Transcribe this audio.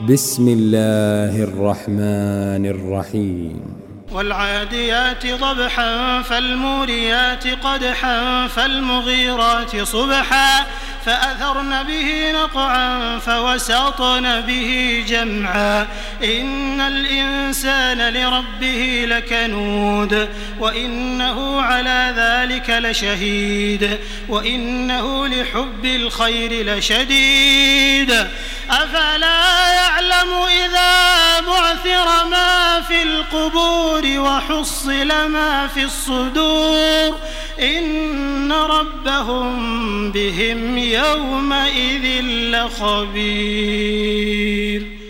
بسم الله الرحمن الرحيم والعاديات ضبحا فالموريات قدحا فالمغيرات صبحا فأثرن به نقعا فوسطن به جمعا إن الإنسان لربه لكنود وإنه على ذلك لشهيد وإنه لحب الخير لشديد أفلا يعلم إذا بعثر ما في القبور وحصل ما في الصدور إن ربهم بهم يومئذ لخبير.